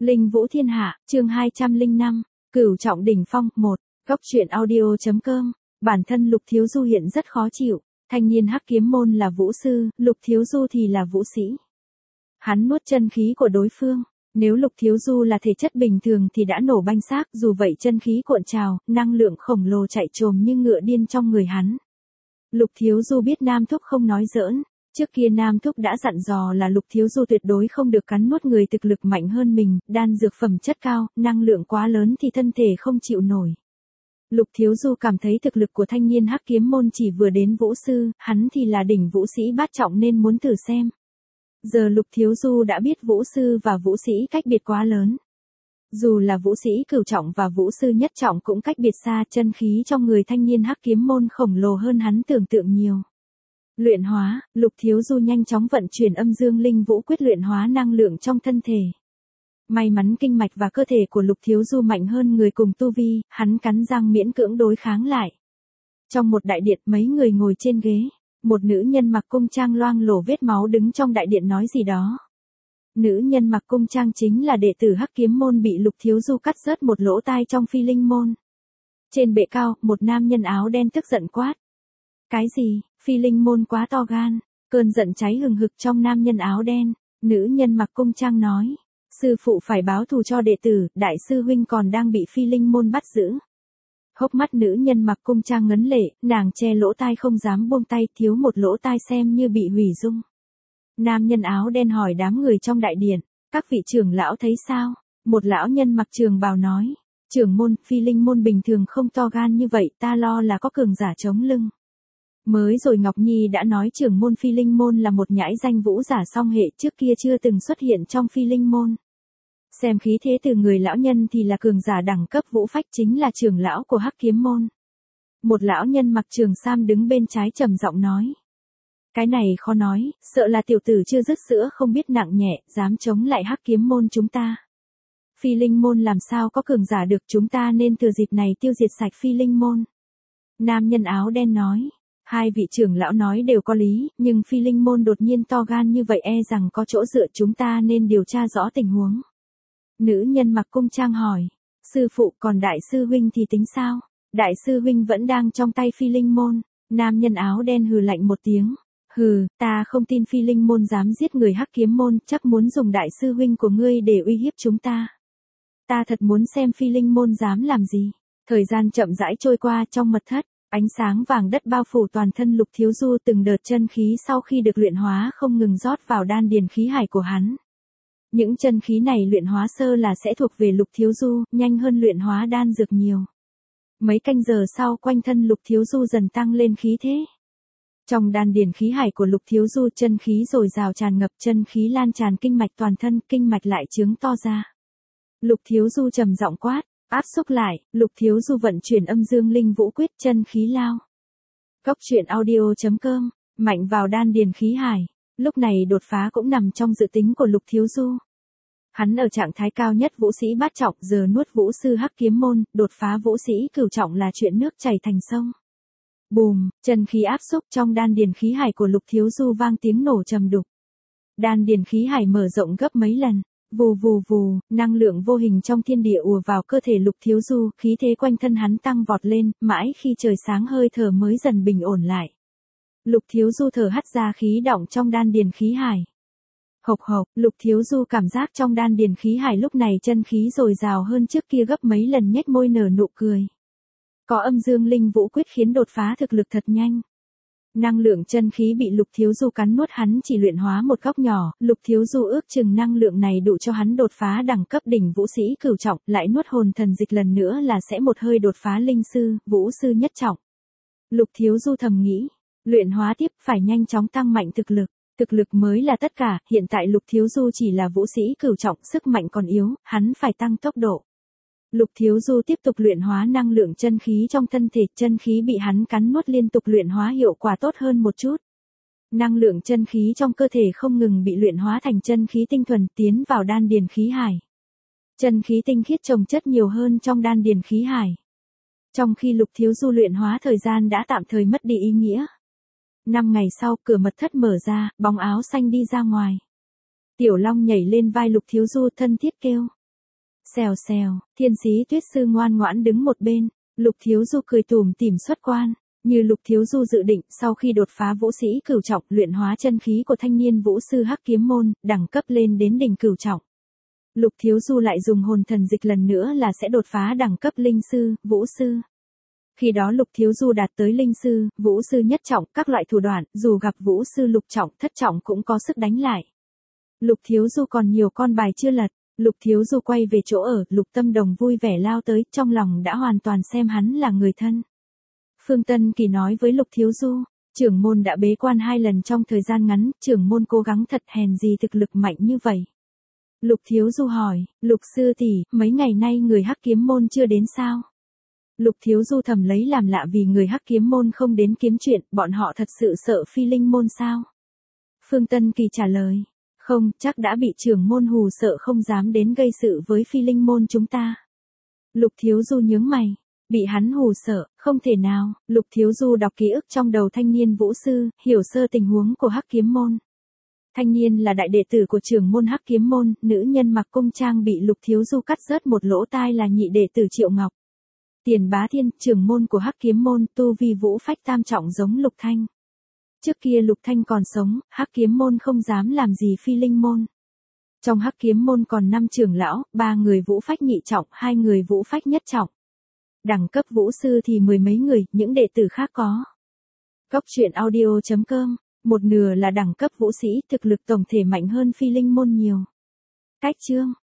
Linh Vũ Thiên Hạ, chương 205, Cửu Trọng Đỉnh Phong, 1, Góc truyện audio.com, bản thân Lục Thiếu Du hiện rất khó chịu, thanh niên Hắc Kiếm Môn là vũ sư, Lục Thiếu Du thì là vũ sĩ. Hắn nuốt chân khí của đối phương, nếu Lục Thiếu Du là thể chất bình thường thì đã nổ banh xác, dù vậy chân khí cuộn trào, năng lượng khổng lồ chạy trồm như ngựa điên trong người hắn. Lục Thiếu Du biết Nam Thúc không nói giỡn. Trước kia Nam Thúc đã dặn dò là Lục Thiếu Du tuyệt đối không được cắn nuốt người thực lực mạnh hơn mình, đan dược phẩm chất cao, năng lượng quá lớn thì thân thể không chịu nổi. Lục Thiếu Du cảm thấy thực lực của thanh niên Hắc Kiếm Môn chỉ vừa đến vũ sư, hắn thì là đỉnh vũ sĩ bát trọng nên muốn thử xem. Giờ Lục Thiếu Du đã biết vũ sư và vũ sĩ cách biệt quá lớn. Dù là vũ sĩ cửu trọng và vũ sư nhất trọng cũng cách biệt xa, chân khí trong người thanh niên Hắc Kiếm Môn khổng lồ hơn hắn tưởng tượng nhiều. Luyện hóa, Lục Thiếu Du nhanh chóng vận chuyển âm dương linh vũ quyết luyện hóa năng lượng trong thân thể. May mắn kinh mạch và cơ thể của Lục Thiếu Du mạnh hơn người cùng tu vi, hắn cắn răng miễn cưỡng đối kháng lại. Trong một đại điện mấy người ngồi trên ghế, một nữ nhân mặc cung trang loang lổ vết máu đứng trong đại điện nói gì đó. Nữ nhân mặc cung trang chính là đệ tử Hắc Kiếm Môn bị Lục Thiếu Du cắt rớt một lỗ tai trong Phi Linh Môn. Trên bệ cao, một nam nhân áo đen tức giận quát. Cái gì? Phi Linh Môn quá to gan, cơn giận cháy hừng hực trong nam nhân áo đen, nữ nhân mặc cung trang nói, sư phụ phải báo thù cho đệ tử, đại sư huynh còn đang bị Phi Linh Môn bắt giữ. Hốc mắt nữ nhân mặc cung trang ngấn lệ, nàng che lỗ tai không dám buông tay, thiếu một lỗ tai xem như bị hủy dung. Nam nhân áo đen hỏi đám người trong đại điện, các vị trưởng lão thấy sao? Một lão nhân mặc trường bào nói, trưởng môn, Phi Linh Môn bình thường không to gan như vậy, ta lo là có cường giả chống lưng. Mới rồi Ngọc Nhi đã nói trưởng môn Phi Linh Môn là một nhãi danh vũ giả song hệ, trước kia chưa từng xuất hiện trong Phi Linh Môn. Xem khí thế từ người lão nhân thì là cường giả đẳng cấp vũ phách, chính là trưởng lão của Hắc Kiếm Môn. Một lão nhân mặc trường sam đứng bên trái trầm giọng nói. Cái này khó nói, sợ là tiểu tử chưa dứt sữa không biết nặng nhẹ, dám chống lại Hắc Kiếm Môn chúng ta. Phi Linh Môn làm sao có cường giả được, chúng ta nên thừa dịp này tiêu diệt sạch Phi Linh Môn. Nam nhân áo đen nói. Hai vị trưởng lão nói đều có lý, nhưng Phi Linh Môn đột nhiên to gan như vậy e rằng có chỗ dựa, chúng ta nên điều tra rõ tình huống. Nữ nhân mặc cung trang hỏi, sư phụ còn đại sư huynh thì tính sao? Đại sư huynh vẫn đang trong tay Phi Linh Môn. Nam nhân áo đen hừ lạnh một tiếng. Hừ, ta không tin Phi Linh Môn dám giết người Hắc Kiếm Môn, chắc muốn dùng đại sư huynh của ngươi để uy hiếp chúng ta. Ta thật muốn xem Phi Linh Môn dám làm gì. Thời gian chậm rãi trôi qua trong mật thất. Ánh sáng vàng đất bao phủ toàn thân Lục Thiếu Du, từng đợt chân khí sau khi được luyện hóa không ngừng rót vào đan điền khí hải của hắn. Những chân khí này luyện hóa sơ là sẽ thuộc về Lục Thiếu Du, nhanh hơn luyện hóa đan dược nhiều. Mấy canh giờ sau quanh thân Lục Thiếu Du dần tăng lên khí thế. Trong đan điền khí hải của Lục Thiếu Du chân khí dồi dào tràn ngập, chân khí lan tràn kinh mạch toàn thân, kinh mạch lại trướng to ra. Lục Thiếu Du trầm giọng quát. Áp xúc lại, Lục Thiếu Du vận chuyển âm dương linh vũ quyết, chân khí lao. Góc truyện audio.com, mạnh vào đan điền khí hải. Lúc này đột phá cũng nằm trong dự tính của Lục Thiếu Du. Hắn ở trạng thái cao nhất vũ sĩ bát trọng, giờ nuốt vũ sư Hắc Kiếm Môn, đột phá vũ sĩ cửu trọng là chuyện nước chảy thành sông. Bùm, chân khí áp xúc trong đan điền khí hải của Lục Thiếu Du vang tiếng nổ trầm đục. Đan điền khí hải mở rộng gấp mấy lần. Vù vù vù, năng lượng vô hình trong thiên địa ùa vào cơ thể Lục Thiếu Du, khí thế quanh thân hắn tăng vọt lên, mãi khi trời sáng hơi thở mới dần bình ổn lại. Lục Thiếu Du thở hắt ra khí động trong đan điền khí hải. Hộc hộc, Lục Thiếu Du cảm giác trong đan điền khí hải lúc này chân khí dồi dào hơn trước kia gấp mấy lần, nhếch môi nở nụ cười. Có âm dương linh vũ quyết khiến đột phá thực lực thật nhanh. Năng lượng chân khí bị Lục Thiếu Du cắn nuốt hắn chỉ luyện hóa một góc nhỏ, Lục Thiếu Du ước chừng năng lượng này đủ cho hắn đột phá đẳng cấp đỉnh vũ sĩ cửu trọng, lại nuốt hồn thần dịch lần nữa là sẽ một hơi đột phá linh sư, vũ sư nhất trọng. Lục Thiếu Du thầm nghĩ, luyện hóa tiếp phải nhanh chóng tăng mạnh thực lực mới là tất cả, hiện tại Lục Thiếu Du chỉ là vũ sĩ cửu trọng, sức mạnh còn yếu, hắn phải tăng tốc độ. Lục Thiếu Du tiếp tục luyện hóa năng lượng chân khí trong thân thể, chân khí bị hắn cắn nuốt liên tục luyện hóa hiệu quả tốt hơn một chút. Năng lượng chân khí trong cơ thể không ngừng bị luyện hóa thành chân khí tinh thuần tiến vào đan điền khí hải. Chân khí tinh khiết chồng chất nhiều hơn trong đan điền khí hải. Trong khi Lục Thiếu Du luyện hóa thời gian đã tạm thời mất đi ý nghĩa. 5 ngày sau cửa mật thất mở ra, bóng áo xanh đi ra ngoài. Tiểu Long nhảy lên vai Lục Thiếu Du thân thiết kêu. Xèo xèo, Thiên Sĩ Tuyết Sư ngoan ngoãn đứng một bên, Lục Thiếu Du cười tủm tỉm xuất quan, như Lục Thiếu Du dự định, sau khi đột phá vũ sĩ cửu trọng, luyện hóa chân khí của thanh niên vũ sư Hắc Kiếm môn, đẳng cấp lên đến đỉnh cửu trọng. Lục Thiếu Du lại dùng hồn thần dịch lần nữa là sẽ đột phá đẳng cấp linh sư, vũ sư. Khi đó Lục Thiếu Du đạt tới linh sư, vũ sư nhất trọng, các loại thủ đoạn, dù gặp vũ sư lục trọng, thất trọng cũng có sức đánh lại. Lục Thiếu Du còn nhiều con bài chưa lật, Lục Thiếu Du quay về chỗ ở, Lục Tâm Đồng vui vẻ lao tới, trong lòng đã hoàn toàn xem hắn là người thân. Phương Tân Kỳ nói với Lục Thiếu Du, trưởng môn đã bế quan 2 lần trong thời gian ngắn, trưởng môn cố gắng thật, hèn gì thực lực mạnh như vậy. Lục Thiếu Du hỏi, Lục sư tỷ, mấy ngày nay người Hắc Kiếm môn chưa đến sao? Lục Thiếu Du thầm lấy làm lạ vì người Hắc Kiếm môn không đến kiếm chuyện, bọn họ thật sự sợ Phi Linh môn sao? Phương Tân Kỳ trả lời, không, chắc đã bị trưởng môn hù sợ không dám đến gây sự với Phi Linh môn chúng ta. Lục Thiếu Du nhướng mày, bị hắn hù sợ, không thể nào. Lục Thiếu Du đọc ký ức trong đầu thanh niên vũ sư, hiểu sơ tình huống của Hắc Kiếm môn. Thanh niên là đại đệ tử của trưởng môn Hắc Kiếm môn, nữ nhân mặc cung trang bị Lục Thiếu Du cắt rớt một lỗ tai là nhị đệ tử Triệu Ngọc. Tiền Bá Thiên, trưởng môn của Hắc Kiếm môn, tu vi vũ phách tam trọng giống Lục Thanh. Trước kia Lục Thanh còn sống, Hắc Kiếm môn không dám làm gì Phi Linh môn. Trong Hắc Kiếm môn còn 5 trưởng lão, 3 người vũ phách nhị trọng, 2 người vũ phách nhất trọng. Đẳng cấp vũ sư thì 10 mấy người, những đệ tử khác có. Góc truyện audio.com, một nửa là đẳng cấp vũ sĩ, thực lực tổng thể mạnh hơn Phi Linh môn nhiều. Cách chương